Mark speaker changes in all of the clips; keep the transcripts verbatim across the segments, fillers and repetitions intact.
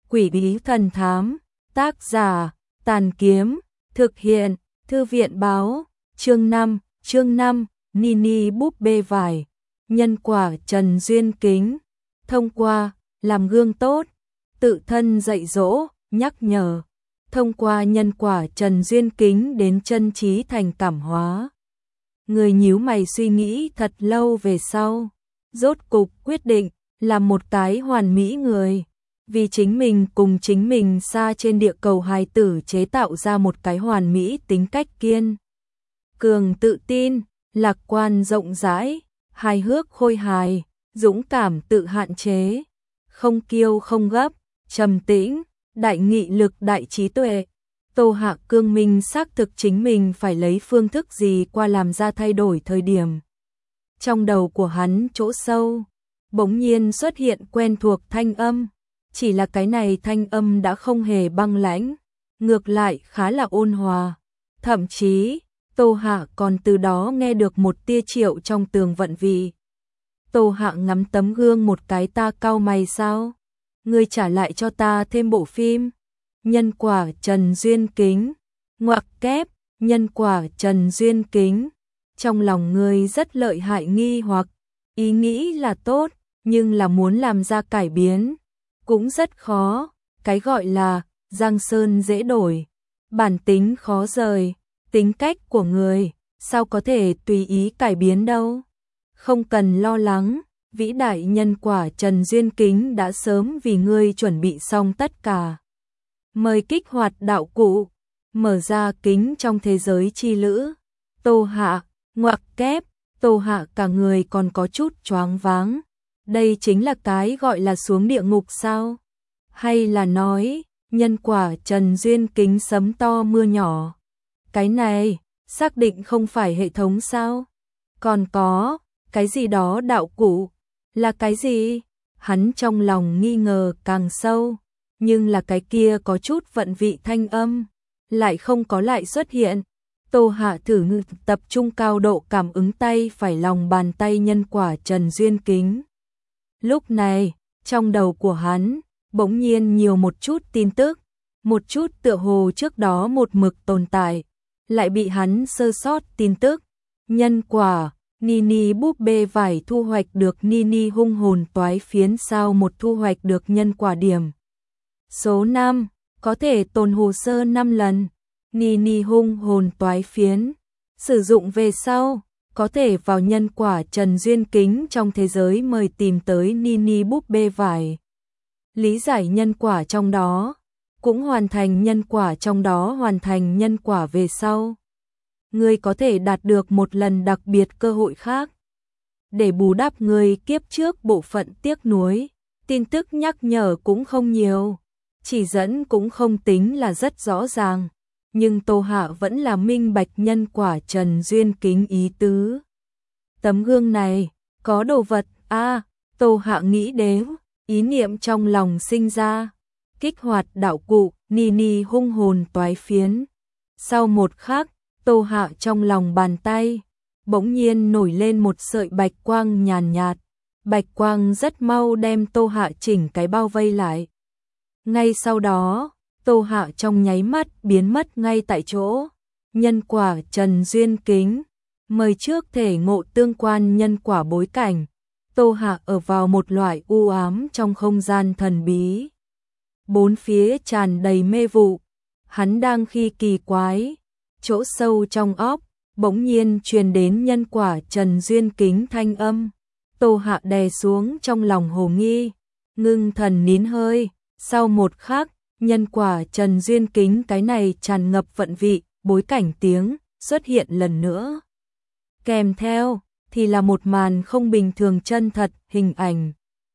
Speaker 1: Quỷ bí thần thám, tác giả, Tàn Kiếm, thực hiện, Thư viện báo, chương năm, chương năm, Nini búp bê vải, nhân quả Trần Duyên Kính, thông qua, làm gương tốt, tự thân dạy dỗ, nhắc nhở, thông qua nhân quả Trần Duyên Kính đến chân trí thành cảm hóa. Người nhíu mày suy nghĩ thật lâu về sau, rốt cục quyết định làm một cái hoàn mỹ người. Vì chính mình cùng chính mình xa trên địa cầu hài tử chế tạo ra một cái hoàn mỹ tính cách kiên cường tự tin, lạc quan rộng rãi, hài hước khôi hài, dũng cảm tự hạn chế, không kiêu không gấp, trầm tĩnh, đại nghị lực đại trí tuệ. Tô Hạ Cương Minh xác thực chính mình phải lấy phương thức gì qua làm ra thay đổi thời điểm. Trong đầu của hắn chỗ sâu, bỗng nhiên xuất hiện quen thuộc thanh âm. Chỉ là cái này thanh âm đã không hề băng lãnh, ngược lại khá là ôn hòa. Thậm chí, Tô Hạ còn từ đó nghe được một tia triệu trong tường vận vị. Tô Hạ ngắm tấm gương một cái, ta cau mày sao? Ngươi trả lại cho ta thêm bộ phim. Nhân quả Trần Duyên Kính, ngoặc kép, nhân quả Trần Duyên Kính. Trong lòng ngươi rất lợi hại nghi hoặc, ý nghĩ là tốt, nhưng là muốn làm ra cải biến cũng rất khó. Cái gọi là giang sơn dễ đổi, bản tính khó rời, tính cách của người sao có thể tùy ý cải biến đâu. Không cần lo lắng, vĩ đại nhân quả Trần Duyên Kính đã sớm vì ngươi chuẩn bị xong tất cả. Mời kích hoạt đạo cụ, mở ra kính trong thế giới chi lữ. Tô Hạ, ngoặc kép, Tô Hạ cả người còn có chút choáng váng. Đây chính là cái gọi là xuống địa ngục sao? Hay là nói, nhân quả Trần Duyên Kính sấm to mưa nhỏ? Cái này, xác định không phải hệ thống sao? Còn có, cái gì đó đạo cụ? Là cái gì? Hắn trong lòng nghi ngờ càng sâu, nhưng là cái kia có chút vận vị thanh âm, lại không có lại xuất hiện. Tô Hạ thử tập trung cao độ cảm ứng tay phải lòng bàn tay nhân quả Trần Duyên Kính. Lúc này, trong đầu của hắn, bỗng nhiên nhiều một chút tin tức, một chút tựa hồ trước đó một mực tồn tại, lại bị hắn sơ sót tin tức. Nhân quả, Nini búp bê vải thu hoạch được Nini hung hồn toái phiến sao một thu hoạch được nhân quả điểm. Số năm, có thể tồn hồ sơ năm lần. Nini hung hồn toái phiến, sử dụng về sau, có thể vào nhân quả Trần Duyên Kính trong thế giới mời tìm tới Nini búp bê vải. Lý giải nhân quả trong đó, cũng hoàn thành nhân quả trong đó hoàn thành nhân quả về sau. Ngươi có thể đạt được một lần đặc biệt cơ hội khác. Để bù đắp ngươi kiếp trước bộ phận tiếc nuối, tin tức nhắc nhở cũng không nhiều, chỉ dẫn cũng không tính là rất rõ ràng. Nhưng Tô Hạ vẫn là minh bạch nhân quả Trần Duyên Kính ý tứ. Tấm gương này, có đồ vật, a à, Tô Hạ nghĩ đến, ý niệm trong lòng sinh ra. Kích hoạt đạo cụ, Nini hung hồn toái phiến. Sau một khắc, Tô Hạ trong lòng bàn tay, bỗng nhiên nổi lên một sợi bạch quang nhàn nhạt. Bạch quang rất mau đem Tô Hạ chỉnh cái bao vây lại. Ngay sau đó, Tô Hạ trong nháy mắt biến mất ngay tại chỗ. Nhân quả Trần Duyên Kính, mời trước thể ngộ tương quan nhân quả bối cảnh. Tô Hạ ở vào một loại u ám trong không gian thần bí. Bốn phía tràn đầy mê vụ. Hắn đang khi kỳ quái, chỗ sâu trong óc, bỗng nhiên truyền đến nhân quả Trần Duyên Kính thanh âm. Tô Hạ đè xuống trong lòng hồ nghi, ngưng thần nín hơi. Sau một khắc, nhân quả Trần Duyên Kính cái này tràn ngập vận vị, bối cảnh tiếng xuất hiện lần nữa. Kèm theo thì là một màn không bình thường chân thật hình ảnh.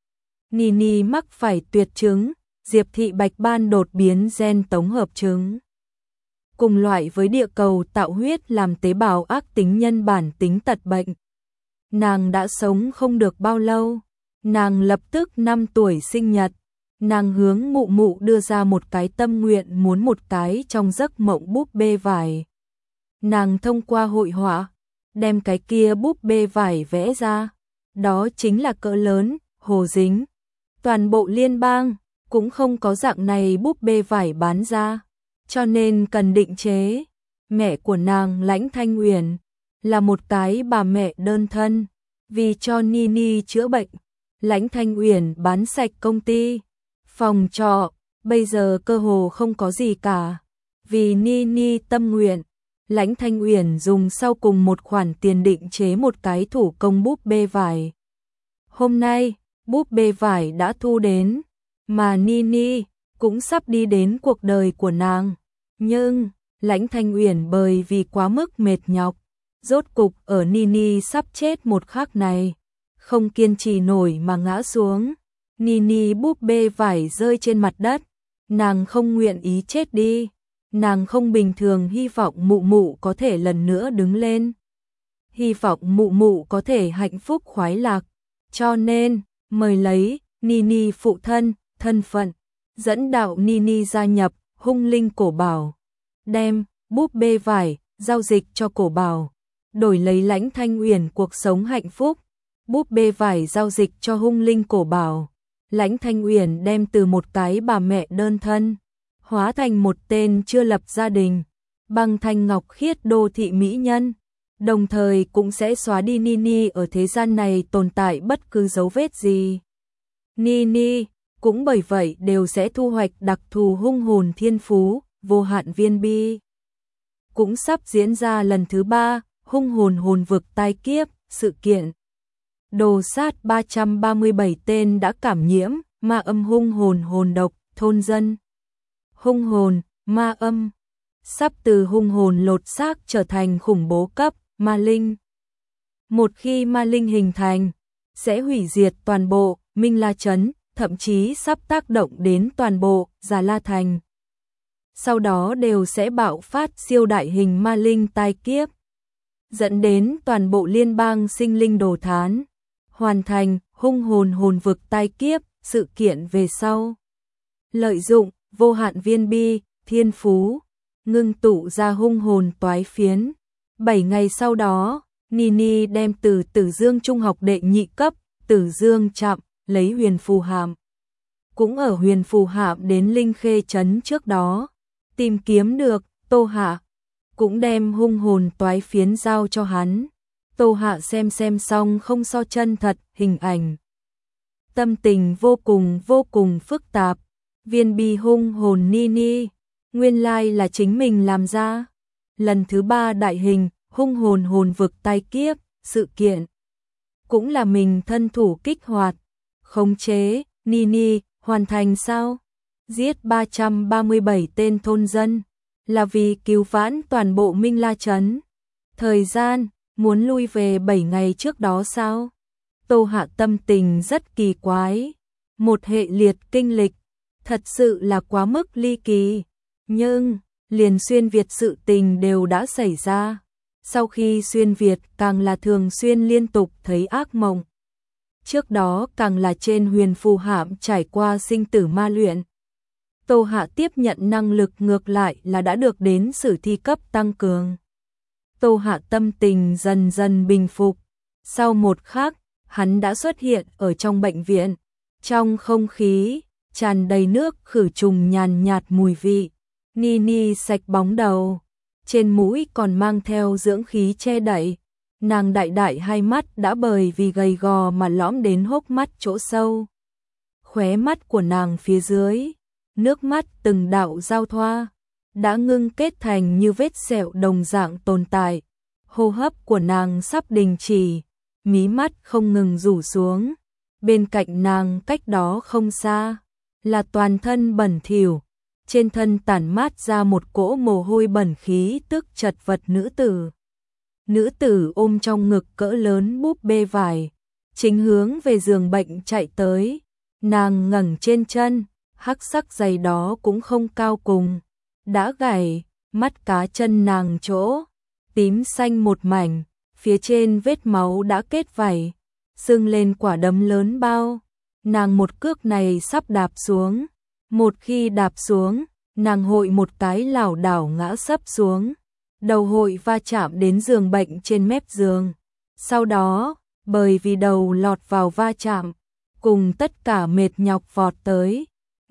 Speaker 1: Nini mắc phải tuyệt chứng, Diệp Thị Bạch Ban đột biến gen tổng hợp chứng. Cùng loại với địa cầu tạo huyết làm tế bào ác tính nhân bản tính tật bệnh. Nàng đã sống không được bao lâu, nàng lập tức năm tuổi sinh nhật. Nàng hướng mụ mụ đưa ra một cái tâm nguyện muốn một cái trong giấc mộng búp bê vải. Nàng thông qua hội họa, đem cái kia búp bê vải vẽ ra. Đó chính là cỡ lớn, hồ dính. Toàn bộ liên bang, cũng không có dạng này búp bê vải bán ra, cho nên cần định chế. Mẹ của nàng Lãnh Thanh Uyển là một cái bà mẹ đơn thân, vì cho Nini chữa bệnh, Lãnh Thanh Uyển bán sạch công ty, phòng trọ, bây giờ cơ hồ không có gì cả. Vì Nini tâm nguyện, Lãnh Thanh Uyển dùng sau cùng một khoản tiền định chế một cái thủ công búp bê vải. Hôm nay, búp bê vải đã thu đến, mà Nini cũng sắp đi đến cuộc đời của nàng. Nhưng, Lãnh Thanh Uyển bởi vì quá mức mệt nhọc, rốt cục ở Nini sắp chết một khắc này, không kiên trì nổi mà ngã xuống. Nini búp bê vải rơi trên mặt đất, nàng không nguyện ý chết đi, nàng không bình thường hy vọng mụ mụ có thể lần nữa đứng lên. Hy vọng mụ mụ có thể hạnh phúc khoái lạc, cho nên, mời lấy Nini phụ thân, thân phận, dẫn đạo Nini gia nhập Hung Linh Cổ Bảo, đem búp bê vải, giao dịch cho Cổ Bảo, đổi lấy Lãnh Thanh Uyển cuộc sống hạnh phúc. Búp bê vải giao dịch cho Hung Linh Cổ Bảo, Lãnh Thanh Uyển đem từ một cái bà mẹ đơn thân, hóa thành một tên chưa lập gia đình, bằng thanh ngọc khiết đô thị mỹ nhân, đồng thời cũng sẽ xóa đi Nini ở thế gian này tồn tại bất cứ dấu vết gì. Nini cũng bởi vậy đều sẽ thu hoạch đặc thù hung hồn thiên phú, vô hạn viên bi. Cũng sắp diễn ra lần thứ ba, hung hồn hồn vực tai kiếp, sự kiện. Đồ sát ba trăm ba mươi bảy tên đã cảm nhiễm, ma âm hung hồn hồn độc, thôn dân. Hung hồn, ma âm, sắp từ hung hồn lột xác trở thành khủng bố cấp, ma linh. Một khi ma linh hình thành, sẽ hủy diệt toàn bộ Minh La Trấn, thậm chí sắp tác động đến toàn bộ Già La Thành. Sau đó đều sẽ bạo phát siêu đại hình ma linh tai kiếp, dẫn đến toàn bộ liên bang sinh linh đồ thán, hoàn thành hung hồn hồn vực tai kiếp, sự kiện về sau. Lợi dụng vô hạn viên bi, thiên phú, ngưng tụ ra hung hồn toái phiến. Bảy ngày sau đó, Nini đem từ Tử Dương Trung học đệ nhị cấp, Tử Dương Trạm, lấy huyền phù hạm. Cũng ở huyền phù hạm đến Linh Khê Trấn trước đó, tìm kiếm được, Tô Hạ. Cũng đem hung hồn toái phiến giao cho hắn. Tô Hạ xem xem xong không so chân thật, hình ảnh. Tâm tình vô cùng vô cùng phức tạp. Viên bi hung hồn Nini, nguyên lai là chính mình làm ra. Lần thứ ba đại hình, hung hồn hồn vực tai kiếp, sự kiện. Cũng là mình thân thủ kích hoạt, khống chế, Nini, hoàn thành sao? Giết ba trăm ba mươi bảy tên thôn dân, là vì cứu vãn toàn bộ Minh La Trấn. Thời gian, muốn lui về bảy ngày trước đó sao? Tô Hạ tâm tình rất kỳ quái. Một hệ liệt kinh lịch, thật sự là quá mức ly kỳ. Nhưng, liền xuyên Việt sự tình đều đã xảy ra. Sau khi xuyên Việt càng là thường xuyên liên tục thấy ác mộng. Trước đó càng là trên huyền phù hạm trải qua sinh tử ma luyện. Tô Hạ tiếp nhận năng lực ngược lại là đã được đến sử thi cấp tăng cường. Tô Hạ tâm tình dần dần bình phục. Sau một khắc, hắn đã xuất hiện ở trong bệnh viện. Trong không khí, tràn đầy nước khử trùng nhàn nhạt mùi vị. Nini sạch bóng đầu, trên mũi còn mang theo dưỡng khí che đậy. Nàng đại đại hai mắt đã bởi vì gầy gò mà lõm đến hốc mắt chỗ sâu. Khóe mắt của nàng phía dưới, nước mắt từng đạo giao thoa, đã ngưng kết thành như vết sẹo đồng dạng tồn tại. Hô hấp của nàng sắp đình chỉ, mí mắt không ngừng rủ xuống. Bên cạnh nàng cách đó không xa, là toàn thân bẩn thỉu, trên thân tản mát ra một cỗ mồ hôi bẩn khí tức chật vật nữ tử. Nữ tử ôm trong ngực cỡ lớn búp bê vải, chính hướng về giường bệnh chạy tới. Nàng ngẩng trên chân, hắc sắc giày đó cũng không cao cùng, đã gãy, mắt cá chân nàng chỗ tím xanh một mảnh, phía trên vết máu đã kết vảy, sưng lên quả đấm lớn bao. Nàng một cước này sắp đạp xuống, một khi đạp xuống, nàng hội một cái lảo đảo ngã sấp xuống, đầu hội va chạm đến giường bệnh trên mép giường. Sau đó, bởi vì đầu lọt vào va chạm, cùng tất cả mệt nhọc vọt tới,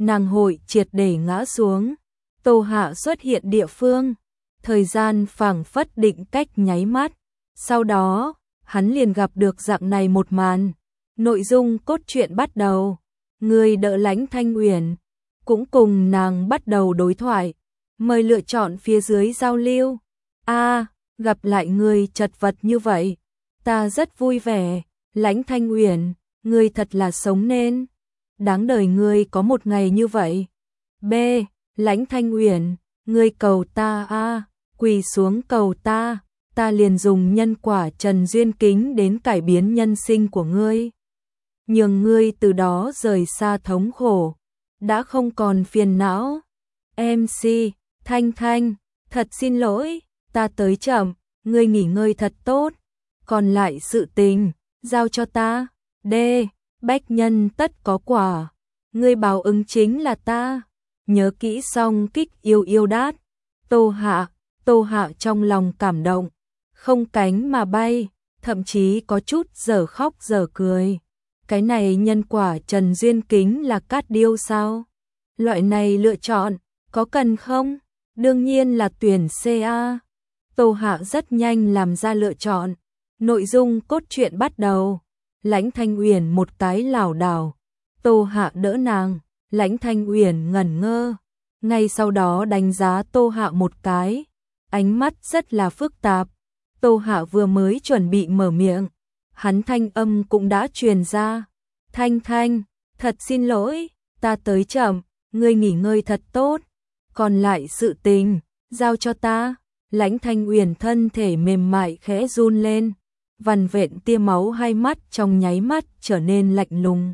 Speaker 1: nàng hội triệt để ngã xuống. Tô Hạ xuất hiện địa phương, thời gian phảng phất định cách nháy mắt. Sau đó, hắn liền gặp được dạng này một màn. Nội dung cốt truyện bắt đầu, người đỡ Lãnh Thanh Uyển cũng cùng nàng bắt đầu đối thoại, mời lựa chọn phía dưới giao lưu. A, gặp lại người chật vật như vậy, ta rất vui vẻ. Lãnh Thanh Uyển, ngươi thật là sống nên, đáng đời ngươi có một ngày như vậy. B, Lãnh Thanh Uyển, ngươi cầu ta a, quỳ xuống cầu ta, ta liền dùng nhân quả Trần Duyên Kính đến cải biến nhân sinh của ngươi, nhường ngươi từ đó rời xa thống khổ, đã không còn phiền não. em xê, Thanh Thanh, thật xin lỗi, ta tới chậm, ngươi nghỉ ngơi thật tốt, còn lại sự tình, giao cho ta. D, bách nhân tất có quả, ngươi báo ứng chính là ta, nhớ kỹ Song Kích yêu yêu đát. Tô Hạ, Tô Hạ trong lòng cảm động, không cánh mà bay, thậm chí có chút dở khóc dở cười. Cái này nhân quả Trần Duyên Kính là cát điêu sao? Loại này lựa chọn, có cần không? Đương nhiên là tuyển C A. Tô Hạ rất nhanh làm ra lựa chọn. Nội dung cốt truyện bắt đầu. Lãnh Thanh Uyển một cái lảo đảo. Tô Hạ đỡ nàng. Lãnh Thanh Uyển ngẩn ngơ. Ngay sau đó đánh giá Tô Hạ một cái. Ánh mắt rất là phức tạp. Tô Hạ vừa mới chuẩn bị mở miệng, hắn thanh âm cũng đã truyền ra. Thanh Thanh, thật xin lỗi, ta tới chậm, ngươi nghỉ ngơi thật tốt, còn lại sự tình, giao cho ta. Lãnh Thanh Uyển thân thể mềm mại khẽ run lên, vằn vện tia máu hai mắt trong nháy mắt trở nên lạnh lùng.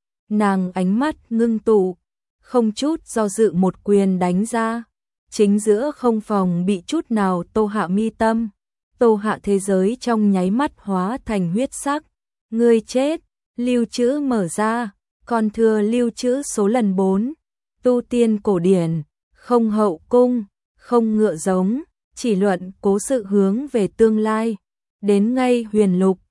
Speaker 1: Nàng ánh mắt ngưng tụ, không chút do dự một quyền đánh ra, chính giữa không phòng bị chút nào Tô Hạ mi tâm. Tô Hạ thế giới trong nháy mắt hóa thành huyết sắc. Ngươi chết, lưu trữ mở ra, còn thừa lưu trữ số lần bốn. Tu tiên cổ điển, không hậu cung, không ngựa giống, chỉ luận cố sự hướng về tương lai. Đến ngay huyền lục,